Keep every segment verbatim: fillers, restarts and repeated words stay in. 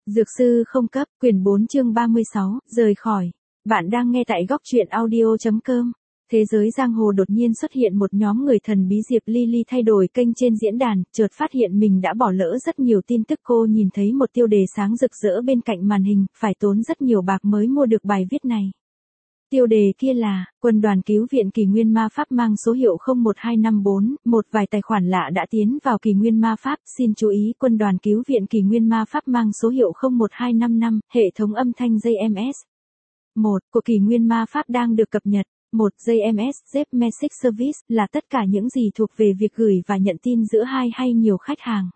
Dược sư không cấp, quyển bốn chương ba mươi sáu, rời khỏi. Bạn đang nghe tại góc truyện audio.com. Thế giới giang hồ đột nhiên xuất hiện một nhóm người thần bí. Diệp Ly Ly thay đổi kênh trên diễn đàn, chợt phát hiện mình đã bỏ lỡ rất nhiều tin tức. Cô nhìn thấy một tiêu đề sáng rực rỡ bên cạnh màn hình, phải tốn rất nhiều bạc mới mua được bài viết này. Tiêu đề kia là, quân đoàn cứu viện Kỳ Nguyên Ma Pháp mang số hiệu không một hai năm bốn, một vài tài khoản lạ đã tiến vào Kỳ Nguyên Ma Pháp. Xin chú ý, quân đoàn cứu viện Kỳ Nguyên Ma Pháp mang số hiệu không một hai năm năm, hệ thống âm thanh giê em ét. một. Của Kỳ Nguyên Ma Pháp đang được cập nhật. một. giê em ét, Zip Message Service, là tất cả những gì thuộc về việc gửi và nhận tin giữa hai hay nhiều khách hàng.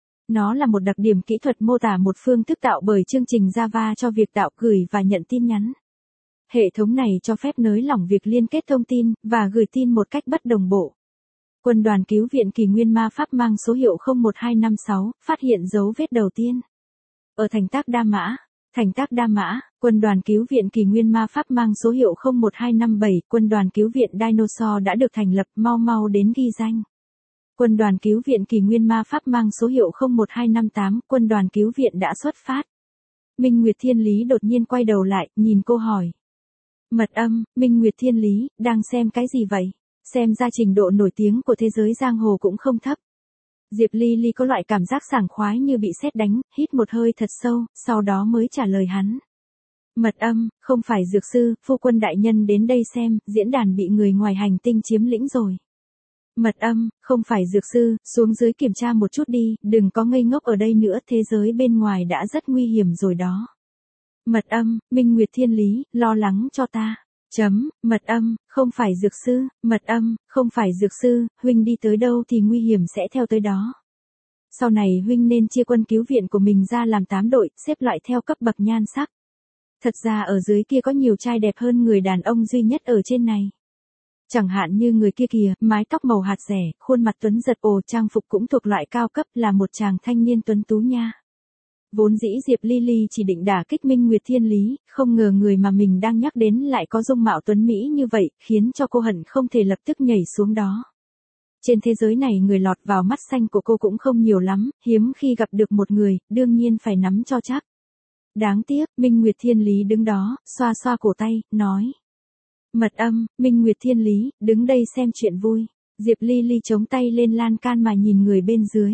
Nó là một đặc điểm kỹ thuật mô tả một phương thức tạo bởi chương trình Java cho việc tạo, gửi và nhận tin nhắn. Hệ thống này cho phép nới lỏng việc liên kết thông tin, và gửi tin một cách bất đồng bộ. Quân đoàn cứu viện Kỳ Nguyên Ma Pháp mang số hiệu không một hai năm sáu, phát hiện dấu vết đầu tiên. Ở thành Tác Đa Mã, thành Tác Đa Mã, quân đoàn cứu viện Kỳ Nguyên Ma Pháp mang số hiệu không một hai năm bảy, quân đoàn cứu viện Dinosaur đã được thành lập, mau mau đến ghi danh. Quân đoàn cứu viện Kỳ Nguyên Ma Pháp mang số hiệu không một hai năm tám, quân đoàn cứu viện đã xuất phát. Minh Nguyệt Thiên Lý đột nhiên quay đầu lại, nhìn cô hỏi. Mật âm, Minh Nguyệt Thiên Lý, đang xem cái gì vậy? Xem ra trình độ nổi tiếng của thế giới giang hồ cũng không thấp. Diệp Ly Ly có loại cảm giác sảng khoái như bị sét đánh, hít một hơi thật sâu, sau đó mới trả lời hắn. Mật âm, không phải dược sư, phu quân đại nhân đến đây xem, diễn đàn bị người ngoài hành tinh chiếm lĩnh rồi. Mật âm, không phải dược sư, xuống dưới kiểm tra một chút đi, đừng có ngây ngốc ở đây nữa, thế giới bên ngoài đã rất nguy hiểm rồi đó. Mật âm, Minh Nguyệt Thiên Lý, lo lắng cho ta. Chấm, mật âm, không phải dược sư, mật âm, không phải dược sư, huynh đi tới đâu thì nguy hiểm sẽ theo tới đó. Sau này huynh nên chia quân cứu viện của mình ra làm tám đội, xếp loại theo cấp bậc nhan sắc. Thật ra ở dưới kia có nhiều trai đẹp hơn người đàn ông duy nhất ở trên này. Chẳng hạn như người kia kìa, mái tóc màu hạt rẻ, khuôn mặt tuấn giật, ồ, trang phục cũng thuộc loại cao cấp, là một chàng thanh niên tuấn tú nha. Vốn dĩ Diệp Ly Ly chỉ định đả kích Minh Nguyệt Thiên Lý, không ngờ người mà mình đang nhắc đến lại có dung mạo tuấn mỹ như vậy, khiến cho cô hận không thể lập tức nhảy xuống đó. Trên thế giới này người lọt vào mắt xanh của cô cũng không nhiều lắm, hiếm khi gặp được một người, đương nhiên phải nắm cho chắc. Đáng tiếc, Minh Nguyệt Thiên Lý đứng đó, xoa xoa cổ tay, nói. Mật âm, Minh Nguyệt Thiên Lý, đứng đây xem chuyện vui. Diệp Ly Ly chống tay lên lan can mà nhìn người bên dưới.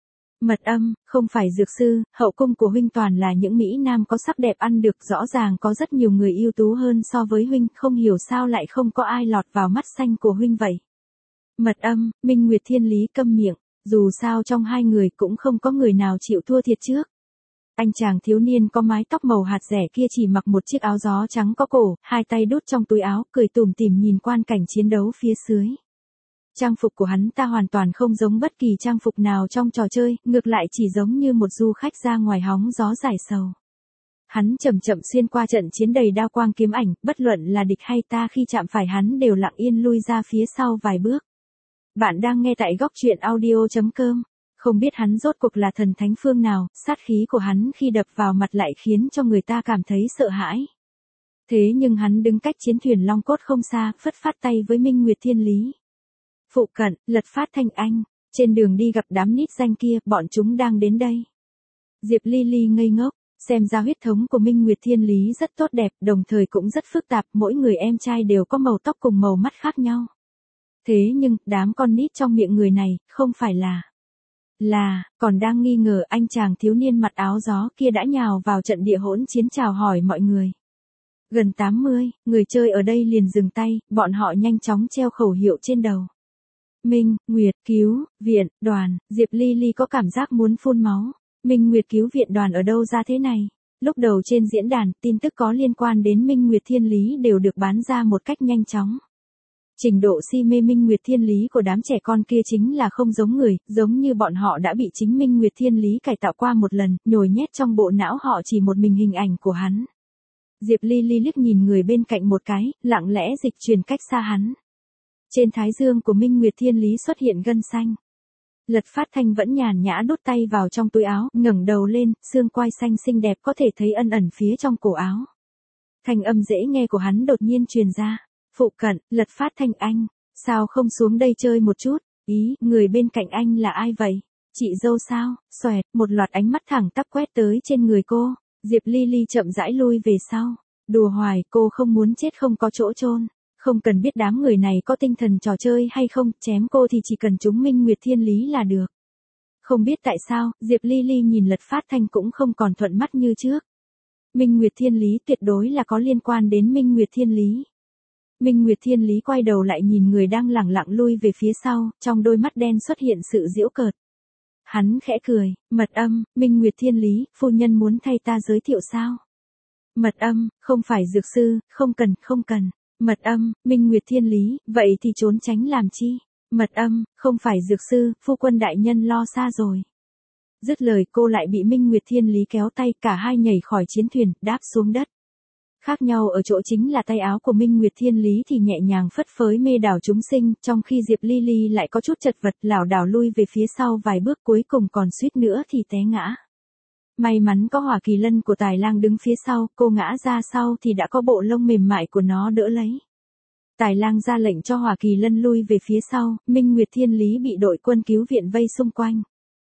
Mật âm, không phải dược sư, hậu cung của huynh toàn là những mỹ nam có sắc đẹp ăn được, rõ ràng có rất nhiều người ưu tú hơn so với huynh, không hiểu sao lại không có ai lọt vào mắt xanh của huynh vậy. Mật âm, Minh Nguyệt Thiên Lý câm miệng, dù sao trong hai người cũng không có người nào chịu thua thiệt trước. Anh chàng thiếu niên có mái tóc màu hạt rẻ kia chỉ mặc một chiếc áo gió trắng có cổ, hai tay đút trong túi áo, cười tủm tỉm nhìn quan cảnh chiến đấu phía dưới. Trang phục của hắn ta hoàn toàn không giống bất kỳ trang phục nào trong trò chơi, ngược lại chỉ giống như một du khách ra ngoài hóng gió giải sầu. Hắn chậm chậm xuyên qua trận chiến đầy đao quang kiếm ảnh, bất luận là địch hay ta khi chạm phải hắn đều lặng yên lui ra phía sau vài bước. Bạn đang nghe tại góc truyện audio.com. Không biết hắn rốt cuộc là thần thánh phương nào, sát khí của hắn khi đập vào mặt lại khiến cho người ta cảm thấy sợ hãi. Thế nhưng hắn đứng cách chiến thuyền Long Cốt không xa, phất phát tay với Minh Nguyệt Thiên Lý. Phụ cận, Lật Phát Thanh Anh, trên đường đi gặp đám nít danh kia, bọn chúng đang đến đây. Diệp Ly Ly ngây ngốc, xem ra huyết thống của Minh Nguyệt Thiên Lý rất tốt đẹp, đồng thời cũng rất phức tạp, mỗi người em trai đều có màu tóc cùng màu mắt khác nhau. Thế nhưng, đám con nít trong miệng người này, không phải là... Là, còn đang nghi ngờ anh chàng thiếu niên mặc áo gió kia đã nhào vào trận địa hỗn chiến chào hỏi mọi người. Gần tám mươi, người chơi ở đây liền dừng tay, bọn họ nhanh chóng treo khẩu hiệu trên đầu. Minh, Nguyệt, cứu, viện, đoàn, Diệp Ly Ly có cảm giác muốn phun máu. Minh Nguyệt cứu viện đoàn ở đâu ra thế này? Lúc đầu trên diễn đàn, tin tức có liên quan đến Minh Nguyệt Thiên Lý đều được bán ra một cách nhanh chóng. Trình độ si mê Minh Nguyệt Thiên Lý của đám trẻ con kia chính là không giống người, giống như bọn họ đã bị chính Minh Nguyệt Thiên Lý cải tạo qua một lần, nhồi nhét trong bộ não họ chỉ một mình hình ảnh của hắn. Diệp Ly Ly liếc nhìn người bên cạnh một cái, lặng lẽ dịch chuyển cách xa hắn. Trên thái dương của Minh Nguyệt Thiên Lý xuất hiện gân xanh. Lật Phát Thanh vẫn nhàn nhã đút tay vào trong túi áo, ngẩng đầu lên, xương quai xanh xinh đẹp có thể thấy ẩn ẩn phía trong cổ áo. Thanh âm dễ nghe của hắn đột nhiên truyền ra. Phụ cận, Lật Phát Thanh Anh, sao không xuống đây chơi một chút? Ý, người bên cạnh anh là ai vậy? chị dâu sao, xoẹt, một loạt ánh mắt thẳng tắp quét tới trên người cô, Diệp Ly chậm rãi lui về sau, đùa hoài, cô không muốn chết không có chỗ chôn. Không cần biết đám người này có tinh thần trò chơi hay không, chém cô thì chỉ cần chúng Minh Nguyệt Thiên Lý là được. Không biết tại sao, Diệp Ly Ly nhìn Lật Phát Thanh cũng không còn thuận mắt như trước. Minh Nguyệt Thiên Lý tuyệt đối là có liên quan đến Minh Nguyệt Thiên Lý. Minh Nguyệt Thiên Lý quay đầu lại nhìn người đang lẳng lặng lui về phía sau, trong đôi mắt đen xuất hiện sự giễu cợt. Hắn khẽ cười, mật âm, Minh Nguyệt Thiên Lý, phu nhân muốn thay ta giới thiệu sao? Mật âm, không phải dược sư, không cần, không cần. Mật âm, Minh Nguyệt Thiên Lý, vậy thì trốn tránh làm chi? Mật âm, không phải dược sư, phu quân đại nhân lo xa rồi. Dứt lời cô lại bị Minh Nguyệt Thiên Lý kéo tay, cả hai nhảy khỏi chiến thuyền, đáp xuống đất. Khác nhau ở chỗ chính là tay áo của Minh Nguyệt Thiên Lý thì nhẹ nhàng phất phới mê đảo chúng sinh, trong khi Diệp Ly Ly lại có chút chật vật lảo đảo lui về phía sau vài bước, cuối cùng còn suýt nữa thì té ngã. May mắn có Hỏa Kỳ Lân của Tài Lang đứng phía sau, cô ngã ra sau thì đã có bộ lông mềm mại của nó đỡ lấy. Tài Lang ra lệnh cho Hỏa Kỳ Lân lui về phía sau, Minh Nguyệt Thiên Lý bị đội quân cứu viện vây xung quanh.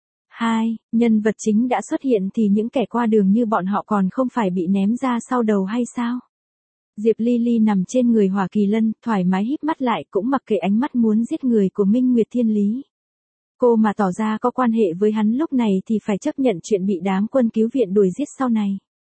Hai, nhân vật chính đã xuất hiện thì những kẻ qua đường như bọn họ còn không phải bị ném ra sau đầu hay sao? Diệp Ly Ly nằm trên người Hỏa Kỳ Lân, thoải mái híp mắt lại cũng mặc kệ ánh mắt muốn giết người của Minh Nguyệt Thiên Lý. Cô mà tỏ ra có quan hệ với hắn lúc này thì phải chấp nhận chuyện bị đám quân cứu viện đuổi giết sau này.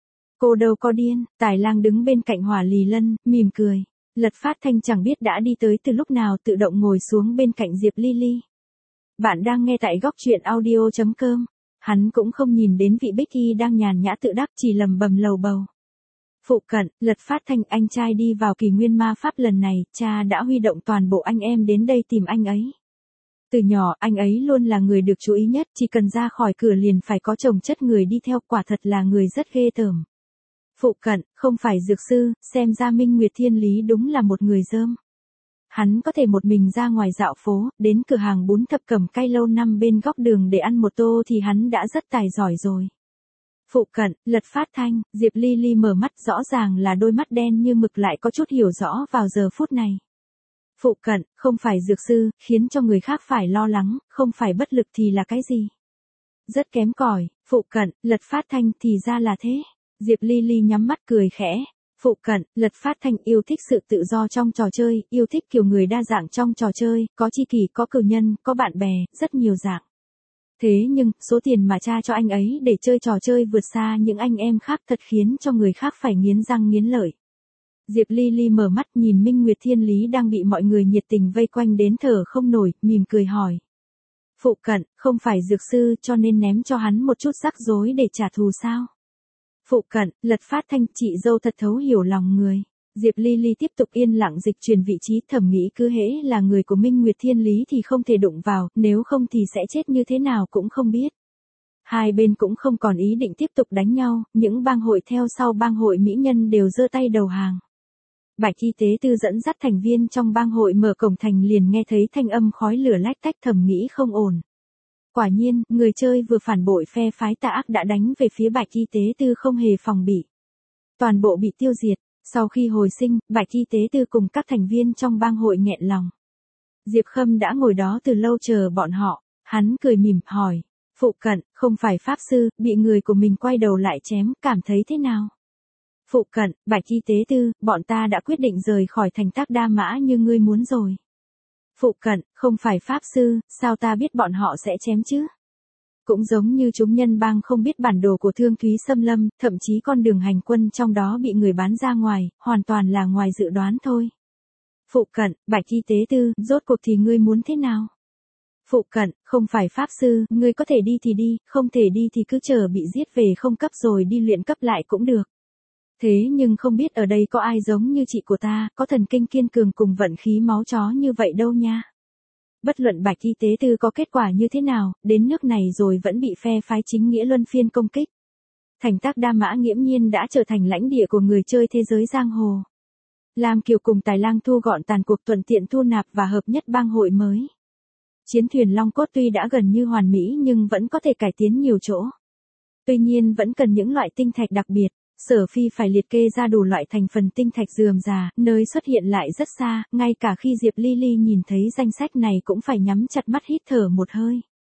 Cô đâu có điên, Tài Lang đứng bên cạnh Hỏa Lì Lân, mỉm cười. Lật Phát Thanh chẳng biết đã đi tới từ lúc nào tự động ngồi xuống bên cạnh Diệp Ly Ly. Bạn đang nghe tại góc truyện audio chấm com. Hắn cũng không nhìn đến vị Bích Y đang nhàn nhã tự đắc, chỉ lầm bầm lầu bầu. Phụ cận, Lật Phát Thanh, anh trai đi vào Kỳ Nguyên Ma Pháp lần này, cha đã huy động toàn bộ anh em đến đây tìm anh ấy. Từ nhỏ, anh ấy luôn là người được chú ý nhất, chỉ cần ra khỏi cửa liền phải có chồng chất người đi theo, quả thật là người rất ghê tởm. Phụ cận, không phải dược sư, xem ra Minh Nguyệt Thiên Lý đúng là một người dơm. Hắn có thể một mình ra ngoài dạo phố, đến cửa hàng bún thập cẩm cay lâu năm bên góc đường để ăn một tô thì hắn đã rất tài giỏi rồi. Phụ cận, Lật Phát Thanh, Diệp Ly Ly mở mắt, rõ ràng là đôi mắt đen như mực lại có chút hiểu rõ vào giờ phút này. Phụ cận, không phải dược sư, khiến cho người khác phải lo lắng, không phải bất lực thì là cái gì? Rất kém cỏi, phụ cận, Lật Phát Thanh, thì ra là thế. Diệp Ly Ly nhắm mắt cười khẽ. Phụ cận, Lật Phát Thanh yêu thích sự tự do trong trò chơi, yêu thích kiểu người đa dạng trong trò chơi, có tri kỷ, có cừu nhân, có bạn bè, rất nhiều dạng. Thế nhưng, số tiền mà cha cho anh ấy để chơi trò chơi vượt xa những anh em khác, thật khiến cho người khác phải nghiến răng nghiến lợi. Diệp Ly Ly mở mắt nhìn Minh Nguyệt Thiên Lý đang bị mọi người nhiệt tình vây quanh đến thở không nổi, mỉm cười hỏi. Phụ cận, không phải dược sư cho nên ném cho hắn một chút rắc rối để trả thù sao? Phụ cận, Lật Phát Thanh, chị dâu thật thấu hiểu lòng người. Diệp Ly Ly tiếp tục yên lặng dịch chuyển vị trí, thầm nghĩ cứ hễ là người của Minh Nguyệt Thiên Lý thì không thể đụng vào, nếu không thì sẽ chết như thế nào cũng không biết. Hai bên cũng không còn ý định tiếp tục đánh nhau, những bang hội theo sau bang hội mỹ nhân đều giơ tay đầu hàng. Bạch Y Tế Tư dẫn dắt thành viên trong bang hội mở cổng thành liền nghe thấy thanh âm khói lửa lách tách, thầm nghĩ không ổn. Quả nhiên, người chơi vừa phản bội phe phái tà ác đã đánh về phía Bạch Y Tế Tư không hề phòng bị. Toàn bộ bị tiêu diệt, sau khi hồi sinh, Bạch Y Tế Tư cùng các thành viên trong bang hội nghẹn lòng. Diệp Khâm đã ngồi đó từ lâu chờ bọn họ, hắn cười mỉm, hỏi, phụ cận, không phải pháp sư, bị người của mình quay đầu lại chém, cảm thấy thế nào? Phụ cận, Bạch Y Tế Tư, bọn ta đã quyết định rời khỏi thành Tác Đa Mã như ngươi muốn rồi. Phụ cận, không phải pháp sư, sao ta biết bọn họ sẽ chém chứ? Cũng giống như chúng nhân bang không biết bản đồ của Thương Thúy Xâm Lâm, thậm chí con đường hành quân trong đó bị người bán ra ngoài, hoàn toàn là ngoài dự đoán thôi. Phụ cận, Bạch Y Tế Tư, rốt cuộc thì ngươi muốn thế nào? Phụ cận, không phải pháp sư, ngươi có thể đi thì đi, không thể đi thì cứ chờ bị giết về không cấp rồi đi luyện cấp lại cũng được. Thế nhưng không biết ở đây có ai giống như chị của ta, có thần kinh kiên cường cùng vận khí máu chó như vậy đâu nha. Bất luận Bạch Y Tế Tư có kết quả như thế nào, đến nước này rồi vẫn bị phe phái chính nghĩa luân phiên công kích. Thành Tác Đa Mã nghiễm nhiên đã trở thành lãnh địa của người chơi thế giới giang hồ. Lam Kiều cùng Tài Lang thu gọn tàn cuộc, thuận tiện thu nạp và hợp nhất bang hội mới. Chiến thuyền Long Cốt tuy đã gần như hoàn mỹ nhưng vẫn có thể cải tiến nhiều chỗ. Tuy nhiên vẫn cần những loại tinh thạch đặc biệt. Sở Phi phải liệt kê ra đủ loại thành phần tinh thạch rườm rà, nơi xuất hiện lại rất xa, ngay cả khi Diệp Ly Ly nhìn thấy danh sách này cũng phải nhắm chặt mắt hít thở một hơi.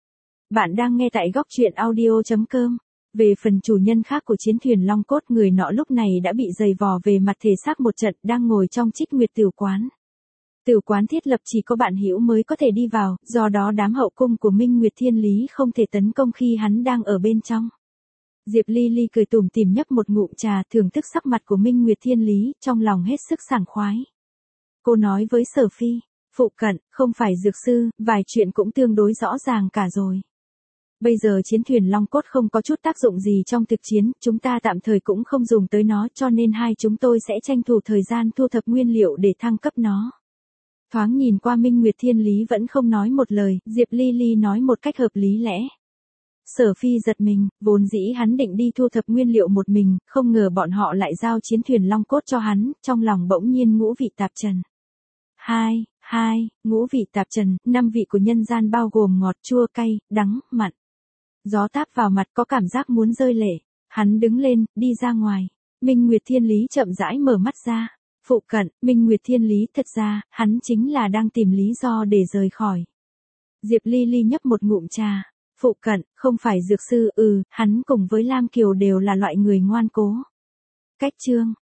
Bạn đang nghe tại góc truyện audio chấm com. Về phần chủ nhân khác của chiến thuyền Long Cốt, người nọ lúc này đã bị giày vò về mặt thể xác một trận, đang ngồi trong Trích Nguyệt Tửu Quán. Tửu quán thiết lập chỉ có bạn hữu mới có thể đi vào, do đó đám hậu cung của Minh Nguyệt Thiên Lý không thể tấn công khi hắn đang ở bên trong. Diệp Ly Ly cười tủm tỉm nhấp một ngụm trà, thưởng thức sắc mặt của Minh Nguyệt Thiên Lý, trong lòng hết sức sảng khoái. Cô nói với Sở Phi, phụ cận, không phải dược sư, vài chuyện cũng tương đối rõ ràng cả rồi. Bây giờ chiến thuyền Long Cốt không có chút tác dụng gì trong thực chiến, chúng ta tạm thời cũng không dùng tới nó, cho nên hai chúng tôi sẽ tranh thủ thời gian thu thập nguyên liệu để thăng cấp nó. Thoáng nhìn qua Minh Nguyệt Thiên Lý vẫn không nói một lời, Diệp Ly Ly nói một cách hợp lý lẽ. Sở Phi giật mình, vốn dĩ hắn định đi thu thập nguyên liệu một mình, không ngờ bọn họ lại giao chiến thuyền Long Cốt cho hắn, trong lòng bỗng nhiên ngũ vị tạp trần. Hai, hai, ngũ vị tạp trần, năm vị của nhân gian bao gồm ngọt, chua, cay, đắng, mặn. Gió táp vào mặt, có cảm giác muốn rơi lệ. Hắn đứng lên, đi ra ngoài. Minh Nguyệt Thiên Lý chậm rãi mở mắt ra. Phụ cận, Minh Nguyệt Thiên Lý, thật ra, hắn chính là đang tìm lý do để rời khỏi. Diệp Ly Ly nhấp một ngụm trà. Phụ cận, không phải dược sư, ừ, hắn cùng với Lam Kiều đều là loại người ngoan cố. Cách chương.